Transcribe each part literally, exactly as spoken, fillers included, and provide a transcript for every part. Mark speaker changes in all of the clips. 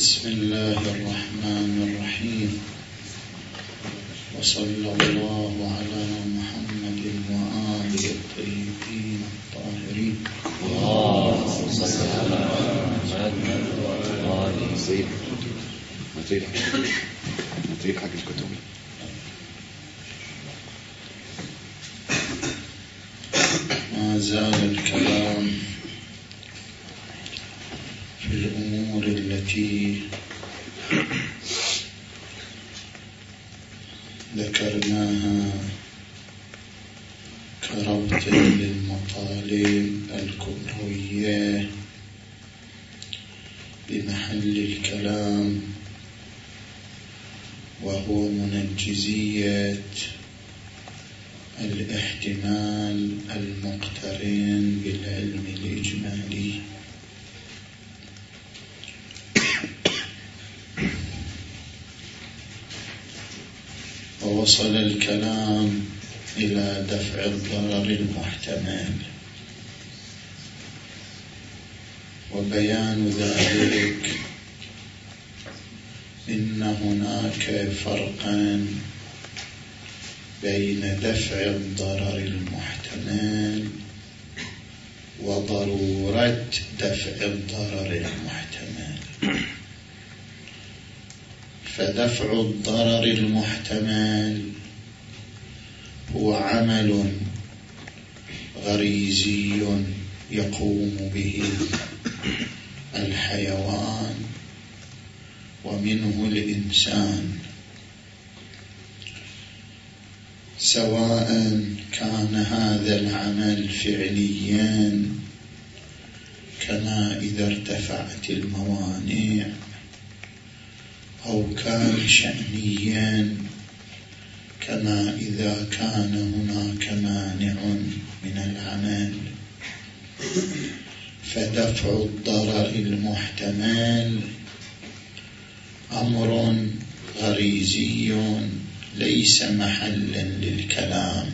Speaker 1: بسم الله الرحمن الرحيم، وصلى الله على محمد وآله الطيبين الطاهرين.
Speaker 2: اللهم صل على محمد وآله سيدنا. ما تريد حق الكتب.
Speaker 1: ما زال الكلام في الأمور التي ذكرناها كربط للمطالب الكبروية بمحل الكلام، وهو منجزية الاحتمال المقترن بالعلم الإجمالي. ووصل الكلام إلى دفع الضرر المحتمل، وبيان ذلك إن هناك فرقا بين دفع الضرر المحتمل وضرورة دفع الضرر المحتمل. فدفع الضرر المحتمل هو عمل غريزي يقوم به الحيوان ومنه الإنسان، سواء كان هذا العمل فعليا كما إذا ارتفعت الموانع، أو كان شأنيا كما إذا كان هناك مانع من العمل. فدفع الضرر المحتمل أمر غريزي ليس محلا للكلام،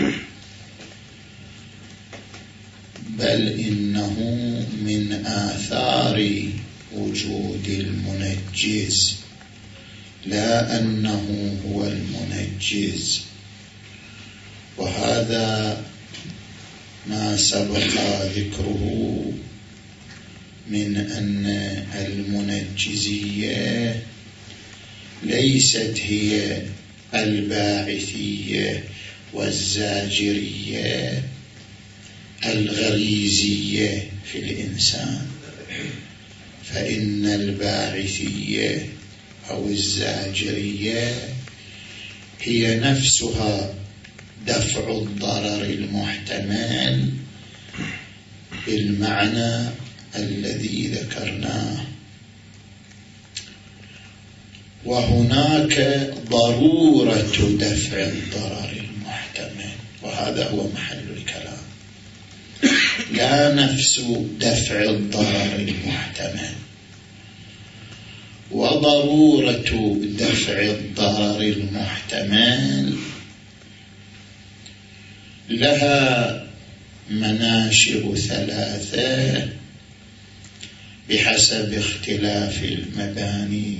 Speaker 1: بل إنه من آثار وجود المنجز، لا أنه هو المنجز. وهذا ما سبق ذكره من أن المنجزية ليست هي الباعثية والزاجرية الغريزية في الإنسان، فإن الباعثية أو الزاجرية هي نفسها دفع الضرر المحتمل بالمعنى الذي ذكرناه. وهناك ضرورة دفع الضرر المحتمل، وهذا هو محل الكلام، لا نفس دفع الضرر المحتمل. وضرورة دفع الضرر المحتمل لها مناشئ ثلاثة بحسب اختلاف المباني.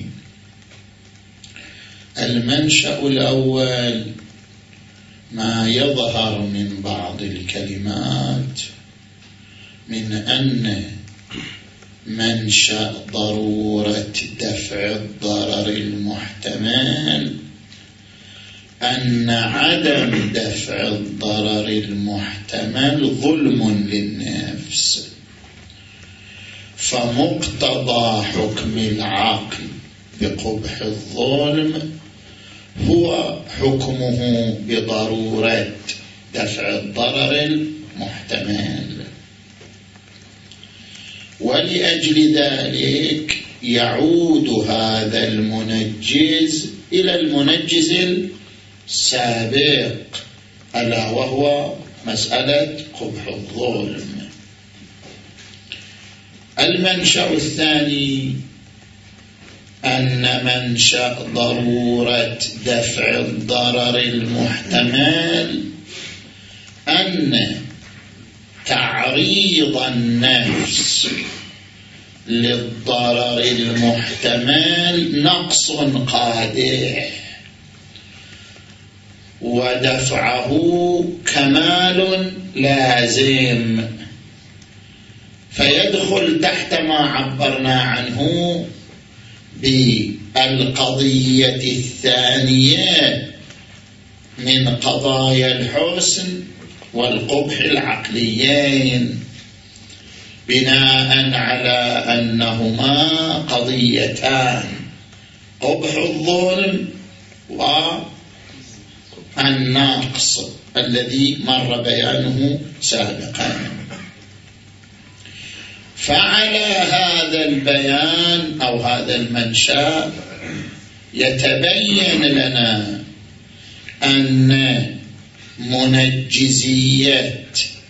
Speaker 1: المنشأ الأول ما يظهر من بعض الكلمات من أن منشأ ضرورة دفع الضرر المحتمل أن عدم دفع الضرر المحتمل ظلم للنفس، فمقتضى حكم العقل بقبح الظلم هو حكمه بضرورة دفع الضرر المحتمل. ولأجل ذلك يعود هذا المنجز إلى المنجز السابق، ألا وهو مسألة قبح الظلم. المنشأ الثاني أن منشأ ضرورة دفع الضرر المحتمل أن تعريض النفس للضرر المحتمل نقص قادح، ودفعه كمال لازم، فيدخل تحت ما عبرنا عنه بالقضية الثانية من قضايا الحسن والقبح العقليين، بناء على أنهما قضيتان: قبح الظلم والنقص الذي مر بيانه سابقا. فعلى هذا البيان أو هذا المنشأ يتبين لنا أن منجزية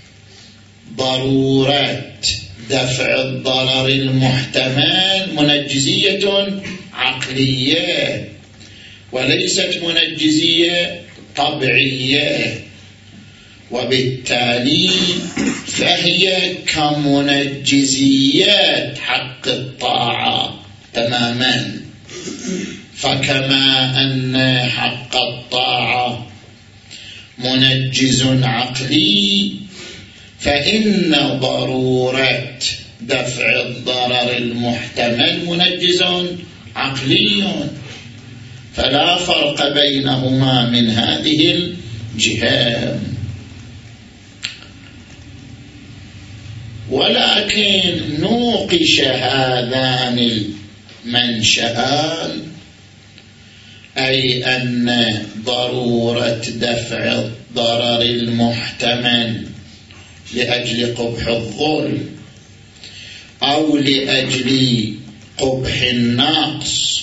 Speaker 1: ضرورة دفع الضرر المحتمل منجزية عقلية وليست منجزية طبيعية، وبالتالي فهي كمنجزيات حق الطاعة تماما. فكما أن حق الطاعة منجز عقلي، فإن ضرورة دفع الضرر المحتمل منجز عقلي، فلا فرق بينهما من هذه الجهة. ولكن نوقش هذان المنشآن، أي أن ضرورة دفع الضرر المحتمل لأجل قبح الظلم أو لأجل قبح النقص،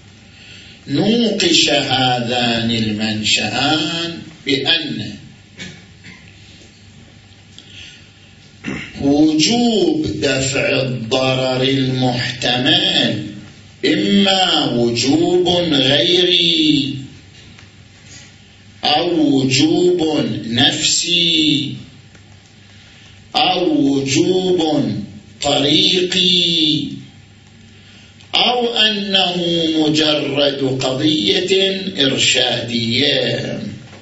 Speaker 1: نوقش هذان المنشآن بأن وجوب دفع الضرر المحتمل إما وجوب غيري أو وجوب نفسي أو وجوب طريقي، أو أنه مجرد قضية إرشادية.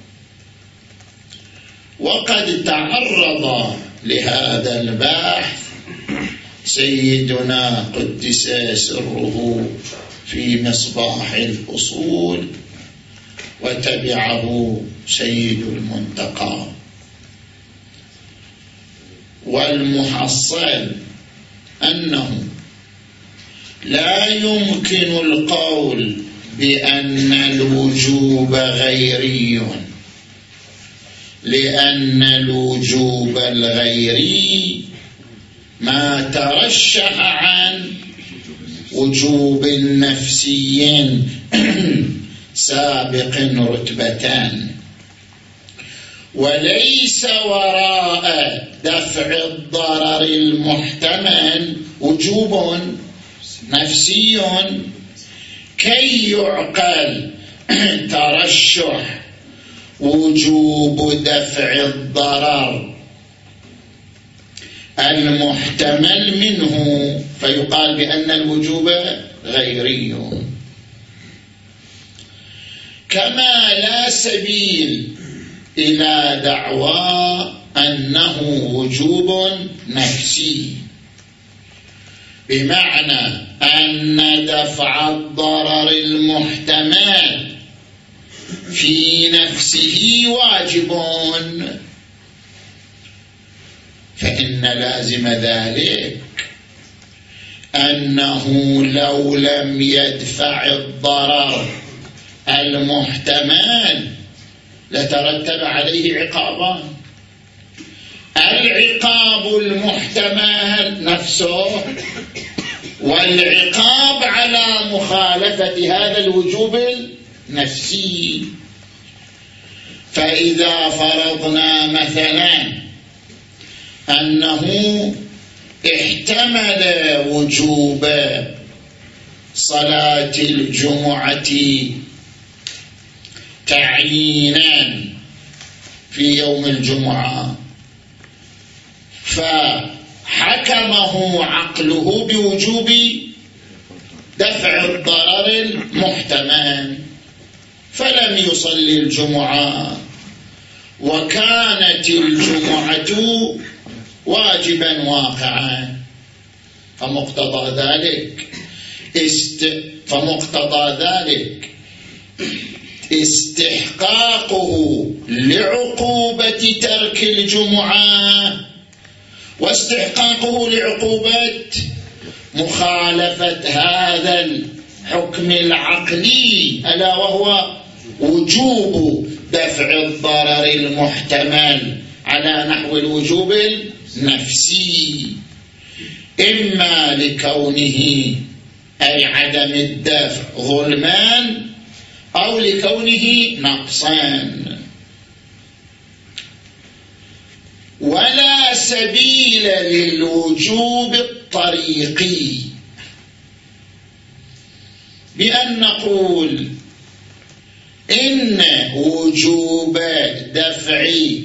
Speaker 1: وقد تعرض لهذا البحث سيدنا قدس سره في مصباح الأصول، وتبعه سيد المنتقى. والمحصل أنه لا يمكن القول بأن الوجوب غيري، لأن الوجوب الغيري ما ترشح عن وجوب نفسي سابق رتبتان، وليس وراء دفع الضرر المحتمل وجوب نفسي كي يعقل ترشح وجوب دفع الضرر المحتمل منه، فيقال بأن الوجوب غيري. كما لا سبيل إلى دعوى أنه وجوب نفسي، بمعنى أن دفع الضرر المحتمل في نفسه واجب، فإن لازم ذلك أنه لو لم يدفع الضرر المحتمل لترتب عليه عقابان: العقاب المحتمل نفسه، والعقاب على مخالفة هذا الوجوب النفسي. فإذا فرضنا مثلا أنه احتمل وجوب صلاة الجمعة تعيينا في يوم الجمعة، فأخذ حكمه عقله بوجوب دفع الضرر المحتمل فلم يصلي الجمعة، وكانت الجمعة واجبا واقعا، فمقتضى ذلك است... فمقتضى ذلك استحقاقه لعقوبة ترك الجمعة، واستحقاقه لعقوبة مخالفة هذا الحكم العقلي ألا وهو وجوب دفع الضرر المحتمل على نحو الوجوب النفسي، إما لكونه أي عدم الدفع ظلمان أو لكونه نقصان. ولا سبيل للوجوب الطريقي بأن نقول إن وجوب دفع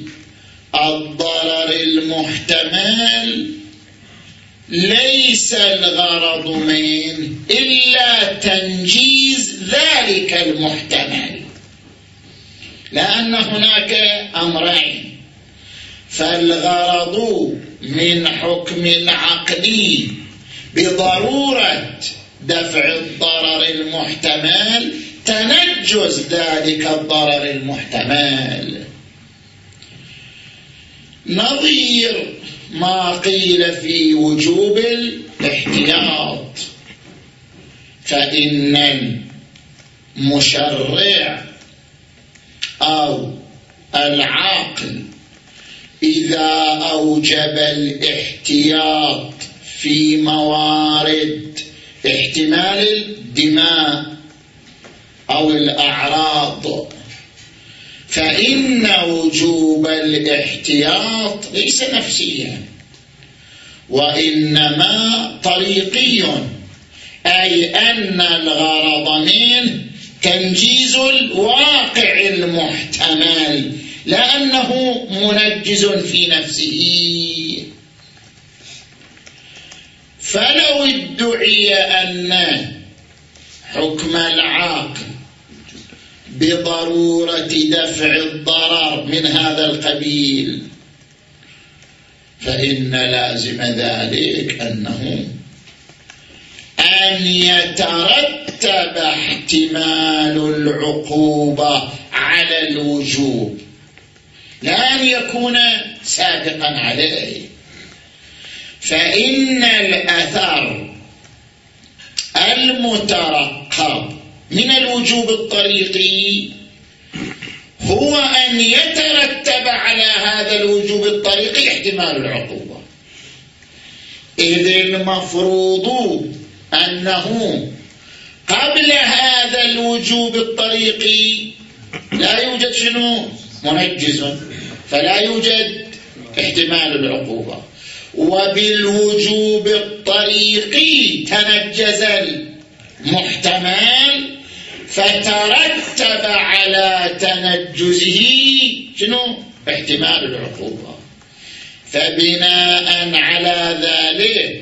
Speaker 1: الضرر المحتمل ليس الغرض منه إلا تنجيز ذلك المحتمل، لأن هناك أمرين: فالغرض من حكم العقل بضرورة دفع الضرر المحتمل تنجز ذلك الضرر المحتمل، نظير ما قيل في وجوب الاحتياط، فإن المشرع أو العاقل إذا أوجب الاحتياط في موارد احتمال الدماء أو الأعراض، فإن وجوب الاحتياط ليس نفسيا وإنما طريقي، أي أن الغرض منه تنجيز الواقع المحتمل لأنه منجز في نفسه. فلو ادعي أن حكم العاقل بضرورة دفع الضرر من هذا القبيل، فإن لازم ذلك أنه أن يترتب احتمال العقوبة على الوجوب، لا أن يكون سابقا عليه. فإن الأثر المترقب من الوجوب الطريقي هو أن يترتب على هذا الوجوب الطريقي احتمال العقوبة، إذ المفروض أنه قبل هذا الوجوب الطريقي لا يوجد شنو منجز، فلا يوجد احتمال العقوبة، وبالوجوب الطريقي تنجز المحتمل فترتب على تنجزه شنو احتمال العقوبة. فبناء على ذلك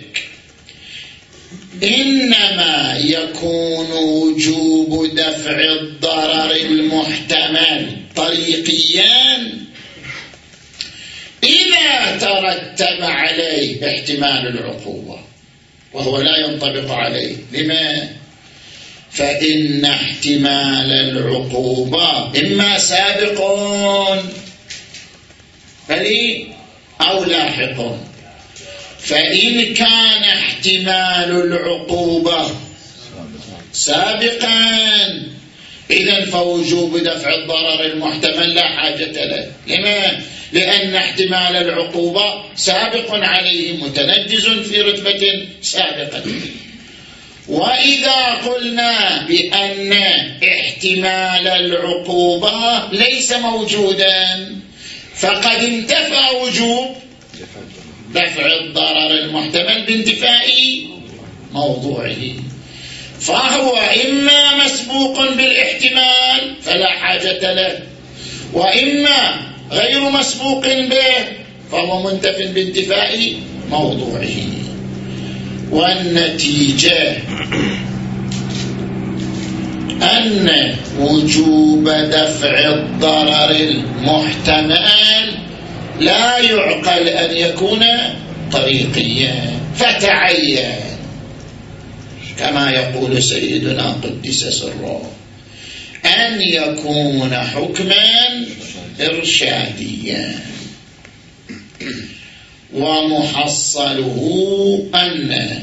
Speaker 1: إنما يكون وجوب دفع الضرر المحتمل طريقيا إذا ترتب عليه احتمال العقوبة، وهو لا ينطبق عليه. لما؟ فإن احتمال العقوبة إما سابق فلي أو لاحق، فإن كان احتمال العقوبة سابقا إذن فوجوب دفع الضرر المحتمل لا حاجة له. لما؟ لأن احتمال العقوبة سابق عليه متنجز في رتبة سابقة. وإذا قلنا بأن احتمال العقوبة ليس موجودا فقد انتفى وجوب دفع الضرر المحتمل بانتفاء موضوعه، فهو إما مسبوق بالاحتمال فلا حاجة له، وإما غير مسبوق به فهو منتف بانتفاء موضوعه. والنتيجة أن وجوب دفع الضرر المحتمل لا يعقل أن يكون طريقيا، فتعين كما يقول سيدنا قدس سره أن يكون حكما إرشاديا. ومحصله أن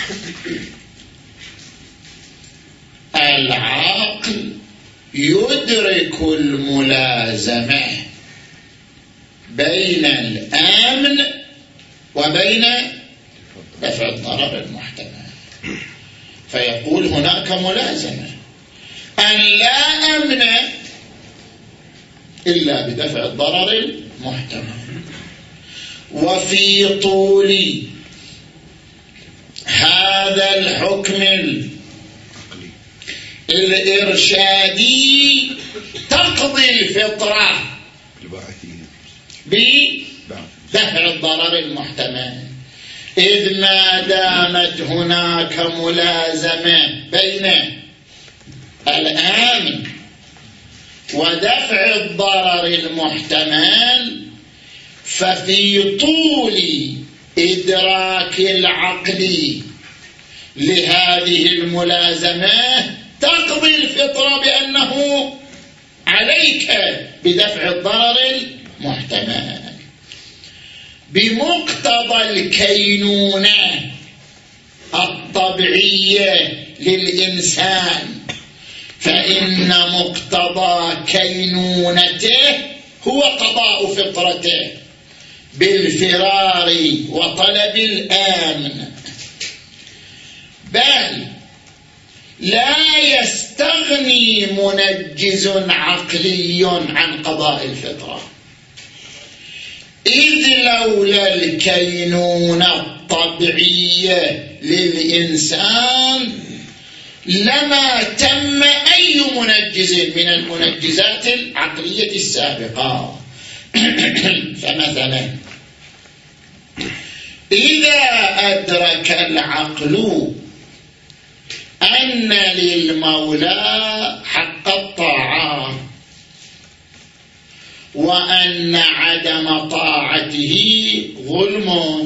Speaker 1: العقل يدرك الملازمة بين الأمن وبين دفع الضرر المحتمل، فيقول هناك ملازمة أن لا أمن إلا بدفع الضرر المحتمل. وفي طول هذا الحكم الإرشادي تقضي الفطرة بدفع الضرر المحتمل، إذ ما دامت هناك ملازمة بين الأمن ودفع الضرر المحتمل، ففي طول إدراك العقل لهذه الملازمة تقضي الفطرة بأنه عليك بدفع الضرر المحتمل بمقتضى الكينونة الطبيعية للإنسان، فإن مقتضى كينونته هو قضاء فطرته بالفرار وطلب الآمن، بل لا يستغني منجز عقلي عن قضاء الفطرة، إذ لولا الكينونة الطبيعية للإنسان لما تم أي منجز من المنجزات العقلية السابقة. فمثلا إذا أدرك العقل أن للمولى حق الطاعة وأن عدم طاعته ظلم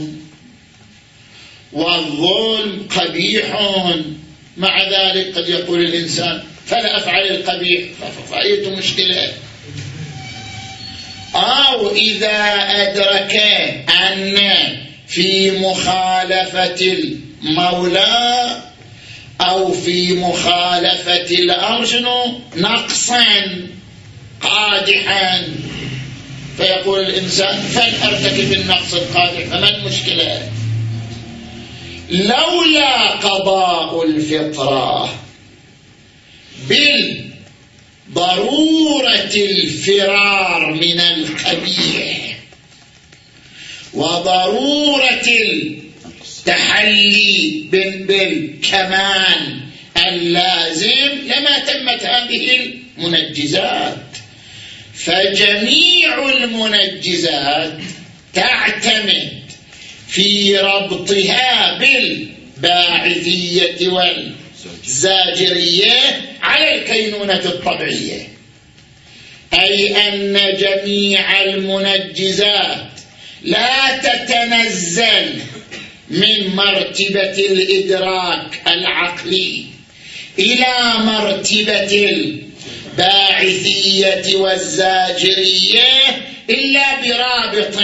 Speaker 1: والظلم قبيح، مع ذلك قد يقول الإنسان فلا أفعل القبيح، فأية مشكلة. أو إذا أدرك أن في مخالفة المولى أو في مخالفة الأرجن نقصا قادحا، فيقول الإنسان فلأرتكب النقص القادح، فما المشكلة؟ لولا قضاء الفطرة بالضرورة الفرار من القبيح وضرورة التحلي بالكمال اللازم لما تمت هذه المنجزات. فجميع المنجزات تعتمد في ربطها بالباعثية والزاجرية على الكينونة الطبيعية، أي أن جميع المنجزات لا تتنزل من مرتبة الإدراك العقلي إلى مرتبة الباعثية والزاجرية إلا برابط،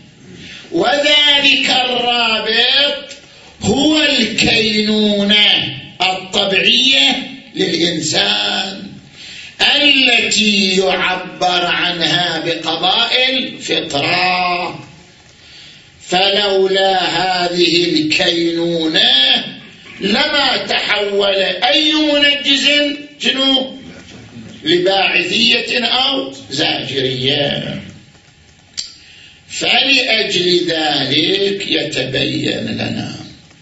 Speaker 1: وذلك الرابط هو الكينونة الطبيعية للإنسان التي يعبر عنها بقضاء الفطرة. فلولا هذه الكينونة لما تحول أي منجز شنو لباعثية أو زاجرية. فلأجل ذلك يتبين لنا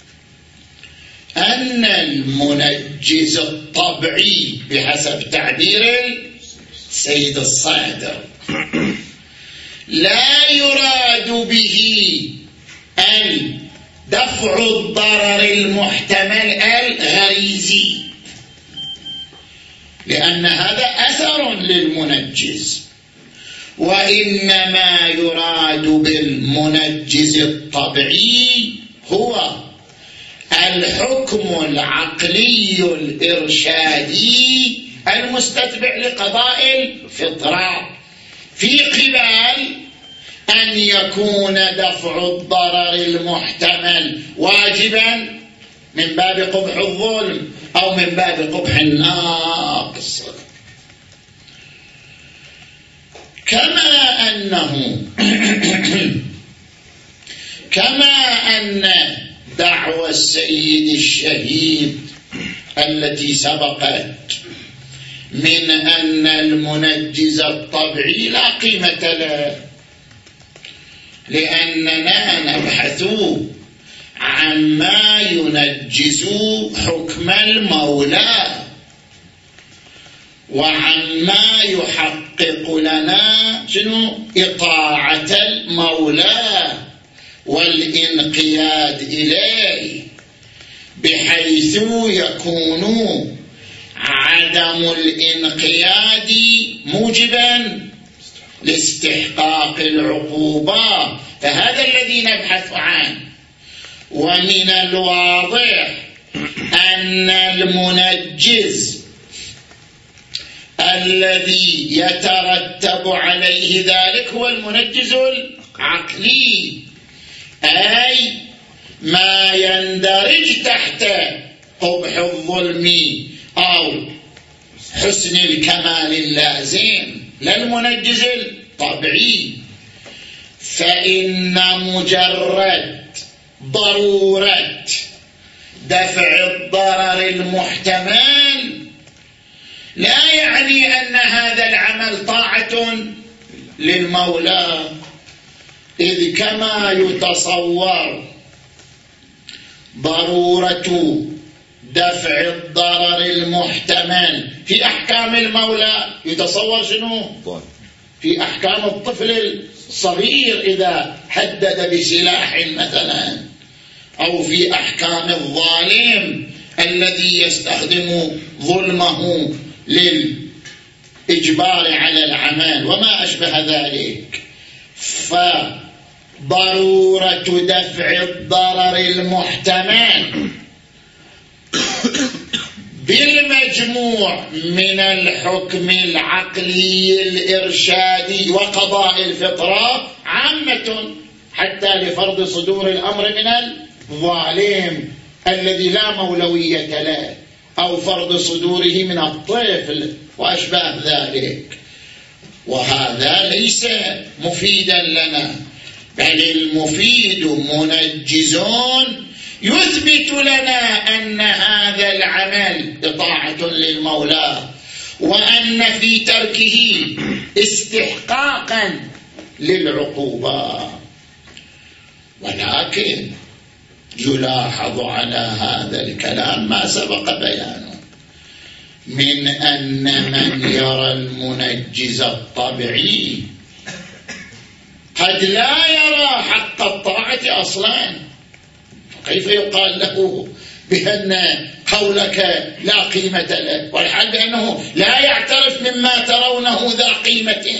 Speaker 1: أن المنجز الطبيعي بحسب تعبير السيد الصادر لا يراد به دفع الضرر المحتمل الغريزي، لأن هذا أثر للمنجز. وإنما يراد بالمنجز الطبيعي هو الحكم العقلي الإرشادي المستتبع لقضاء الفطرة، في قبال أن يكون دفع الضرر المحتمل واجبا من باب قبح الظلم أو من باب قبح الناقص. كما أنه كما أن دعوى السيد الشهيد التي سبقت من أن المنجز الطبيعي لا قيمة له، لأننا نبحث عما ينجز حكم المولى وعما يحقق لنا شنو إطاعة المولى والانقياد إليه، بحيث يكون عدم الانقياد موجبا لاستحقاق العقوبة. فهذا الذي نبحث عنه. ومن الواضح أن المنجز الذي يترتب عليه ذلك هو المنجز العقلي، أي ما يندرج تحت قبح الظلم أو حسن الكمال اللازم، لا المنجز الطبيعي. فإن مجرد ضرورة دفع الضرر المحتمل لا يعني أن هذا العمل طاعة للمولى، إذ كما يتصور ضرورة دفع الضرر المحتمل في أحكام المولى، يتصور شنو؟ في أحكام الطفل الصغير إذا حدد بسلاح مثلا، أو في أحكام الظالم الذي يستخدم ظلمه للإجبار على العمل وما أشبه ذلك. فضرورة دفع الضرر المحتمل بالمجموع من الحكم العقلي الإرشادي وقضاء الفطرة عامة حتى لفرض صدور الأمر من الظالم الذي لا مولوية له، أو فرض صدوره من الطفل وأشباه ذلك. وهذا ليس مفيدا لنا، بل المفيد منجزون يثبت لنا أن هذا العمل إطاعة للمولى، وأن في تركه استحقاقا للعقوبة. ولكن يلاحظ على هذا الكلام ما سبق بيانه من أن من يرى المنجز الطبيعي قد لا يرى حق الطاعة أصلا. كيف يقال له بأن قولك لا قيمة له، والحال بأنه لا يعترف مما ترونه ذا قيمة؟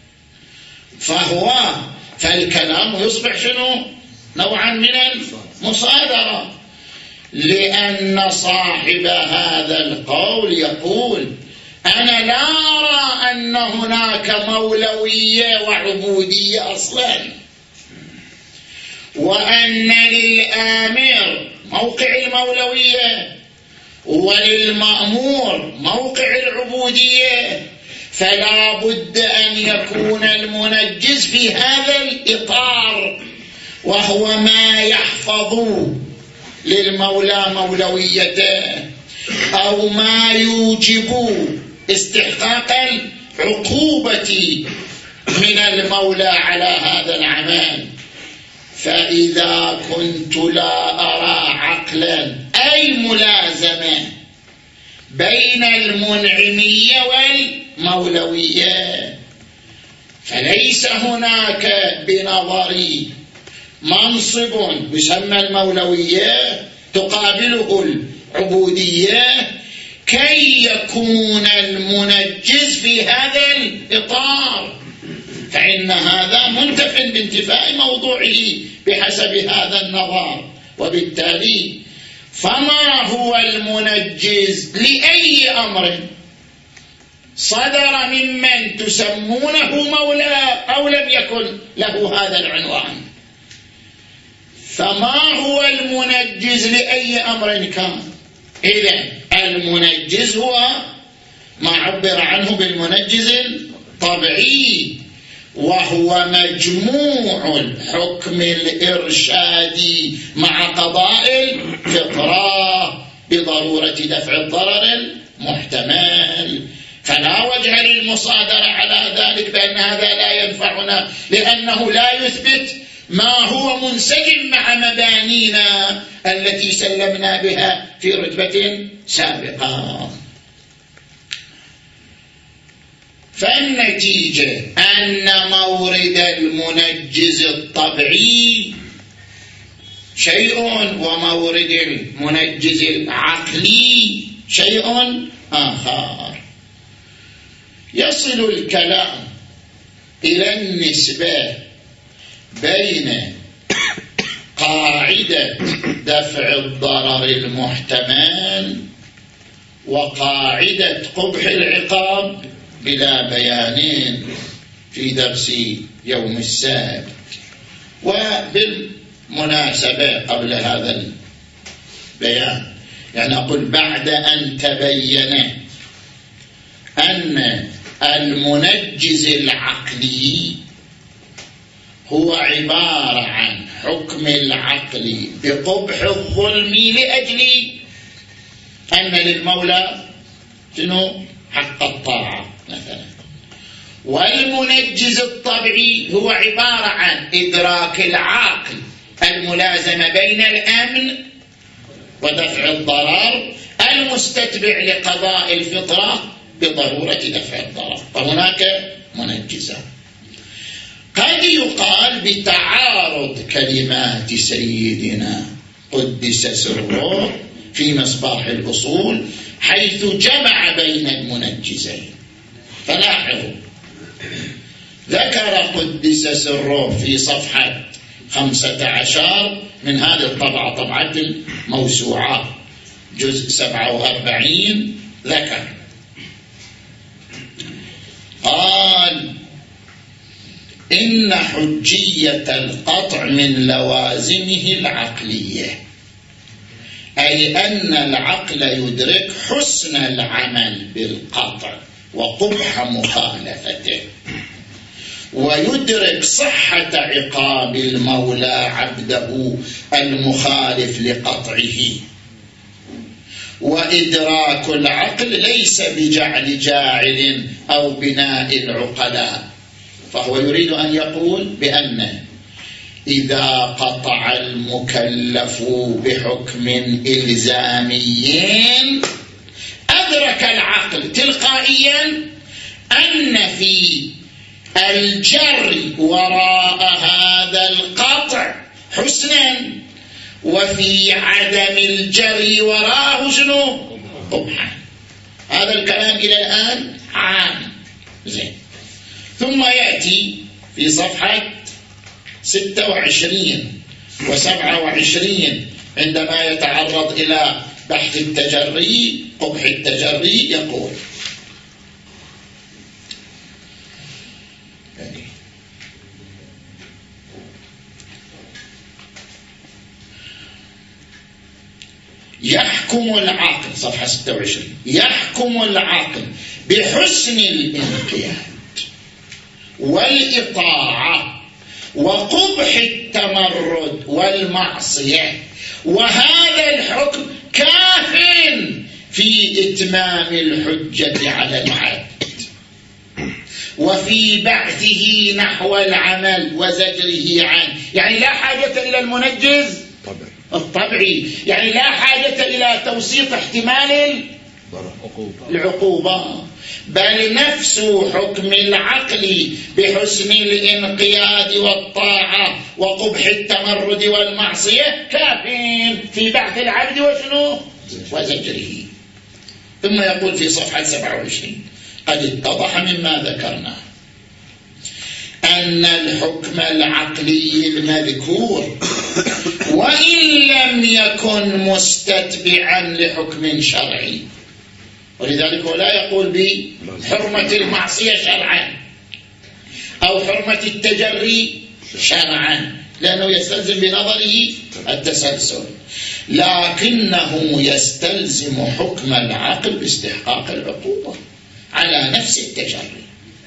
Speaker 1: فهو فالكلام يصبح شنو؟ نوعا من المصادرة، لأن صاحب هذا القول يقول أنا لا أرى أن هناك مولوية وعبودية أصلا، وأن للآمر موقع المولوية وللمأمور موقع العبودية، فلا بد أن يكون المنجز في هذا الإطار، وهو ما يحفظ للمولى مولويته أو ما يوجب استحقاق العقوبة من المولى على هذا العمل. فإذا كنت لا أرى عقلا أي ملازمة بين المنعمية والمولوية، فليس هناك بنظري منصب يسمى المولوية تقابله العبودية كي يكون المنجز في هذا الإطار، فإن هذا منتف بانتفاء موضوعه بحسب هذا النظر. وبالتالي فما هو المنجز لأي أمر صدر ممن تسمونه مولى أو لم يكن له هذا العنوان؟ فما هو المنجز لأي أمر كان؟ إذن المنجز هو ما عبر عنه بالمنجز الطبيعي، وهو مجموع الحكم الإرشادي مع قضاء الفطرة بضرورة دفع الضرر المحتمل. فلا وجه للمصادرة على ذلك بأن هذا لا ينفعنا، لأنه لا يثبت ما هو منسجم مع مبانينا التي سلمنا بها في رتبة سابقة. فالنتيجة أن مورد المنجز الطبيعي شيء ومورد المنجز العقلي شيء آخر. يصل الكلام إلى النسبة بين قاعدة دفع الضرر المحتمل وقاعدة قبح العقاب بلا بيانين في درس يوم السبت. وبالمناسبة قبل هذا البيان يعني أقول بعد أن تبين أن المنجز العقلي هو عبارة عن حكم العقل بقبح الظلم لأجل أن للمولى شنو حق الطاعة مثلا، والمنجز الطبيعي هو عبارة عن إدراك العقل الملازمة بين الأمن ودفع الضرر المستتبع لقضاء الفطرة بضرورة دفع الضرر، فهناك منجزة. قد يقال بتعارض كلمات سيدنا قدس سره في مصباح الأصول حيث جمع بين المنجزين. فلاحظوا ذكر قدس سره في صفحة خمسة عشر من هذه الطبعة، طبعة الموسوعة جزء سبعة وأربعين، ذكر قال إن حجية القطع من لوازمه العقلية، أي أن العقل يدرك حسن العمل بالقطع وقبح مخالفته، ويدرك صحة عقاب المولى عبده المخالف لقطعه. وإدراك العقل ليس بجعل جاعل أو بناء العقلاء، فهو يريد أن يقول بأن إذا قطع المكلف بحكم إلزامي أدرك العقل تلقائيا أن في الجر وراء هذا القطع حسنا، وفي عدم الجر وراءه شنو قبحا. هذا الكلام إلى الآن عام زين. ثم يأتي في صفحة ستة وعشرين وسبعة وعشرين عندما يتعرض إلى بحث التجري قبح التجري يقول يحكم العقل، صفحة ستة وعشرين، يحكم العقل بحسن الانقياد والإطاعة وقبح التمرد والمعصية، وهذا الحكم كاف في إتمام الحجة على العبد وفي بعثه نحو العمل وزجره عنه. يعني لا حاجة إلى المنجز الطبيعي، يعني لا حاجة إلى توسيط احتمال العقوبة، بل نفس حكم العقل بحسن الانقياد والطاعة وقبح التمرد والمعصية كافٍ في بعث العبد وشنو وزجره. ثم يقول في صفحة سبعة وعشرين: قد اتضح مما ذكرنا أن الحكم العقلي المذكور وإن لم يكن مستتبعا لحكم شرعي، ولذلك هو لا يقول بحرمة المعصية شرعا أو حرمة التجري شرعا، لأنه يستلزم بنظره التسلسل، لكنه يستلزم حكم العقل باستحقاق العقوبة على نفس التجري،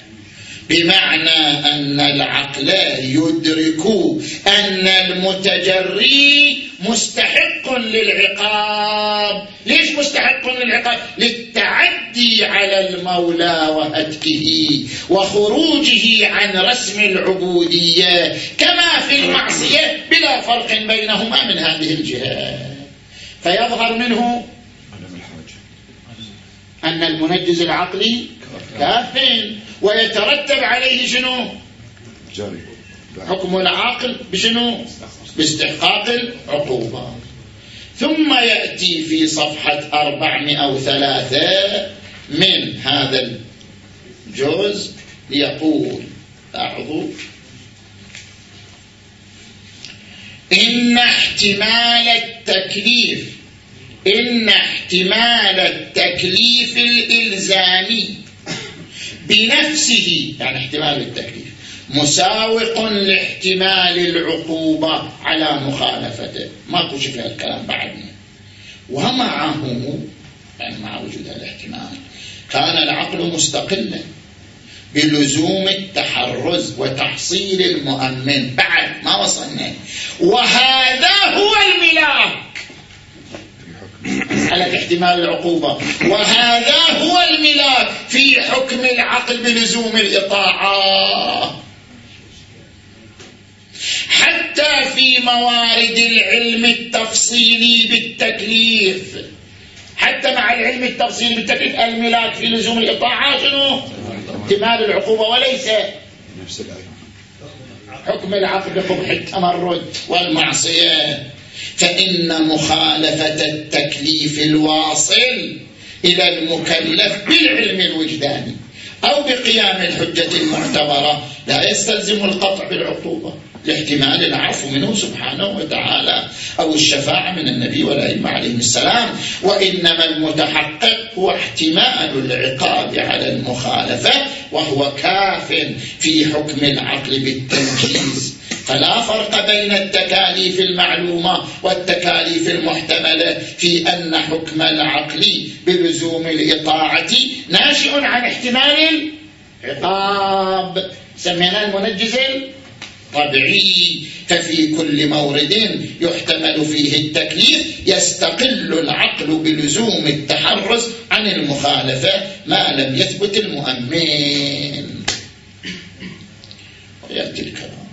Speaker 1: بمعنى أن العقل يدرك أن المتجري مستحق للعقاب. ليش مستحق للعقاب؟ للتعدي على المولى وهتكه وخروجه عن رسم العبودية، كما في المعصية بلا فرق بينهما من هذه الجهة. فيظهر منه أن المنجز العقلي كاف، ويترتب عليه شنو؟ حكم العقل بشنو؟ باستحقاق العقوبة. ثم يأتي في صفحة أربعمائة وثلاثة من هذا الجزء ليقول: لاحظوا: إن احتمال التكليف إن احتمال التكليف الإلزامي بنفسه، يعني احتمال التكليف، مساوق لاحتمال العقوبة على مخالفته. ما كشف الكلام بعدنا. ومعه، يعني مع وجود الاحتمال، كان العقل مستقلا بلزوم التحرز وتحصيل المؤمن. بعد ما وصلنا، وهذا هو الملاك على احتمال العقوبة، وهذا هو الملاك في حكم العقل بلزوم الإطاعة، حتى في موارد العلم التفصيلي بالتكليف. حتى مع العلم التفصيلي بالتكليف الملاك في لزوم الإطاعة شنو؟ احتمال العقوبة، وليس حكم العقل بقبح التمرد والمعصية. فإن مخالفة التكليف الواصل إلى المكلف بالعلم الوجداني أو بقيام الحجة المعتبرة لا يستلزم القطع بالعقوبة لاحتمال العفو منه سبحانه وتعالى أو الشفاعة من النبي والأئمة عليهم السلام، وإنما المتحقق هو احتمال العقاب على المخالفة، وهو كاف في حكم العقل بالتنجيز. فلا فرق بين التكاليف المعلومة والتكاليف المحتملة في أن حكم العقل بلزوم الإطاعة ناشئ عن احتمال العقاب، سمينا المنجز طبيعي. ففي كل مورد يحتمل فيه التكليف يستقل العقل بلزوم التحرز عن المخالفة ما لم يثبت المؤمن. ويأتي الكلام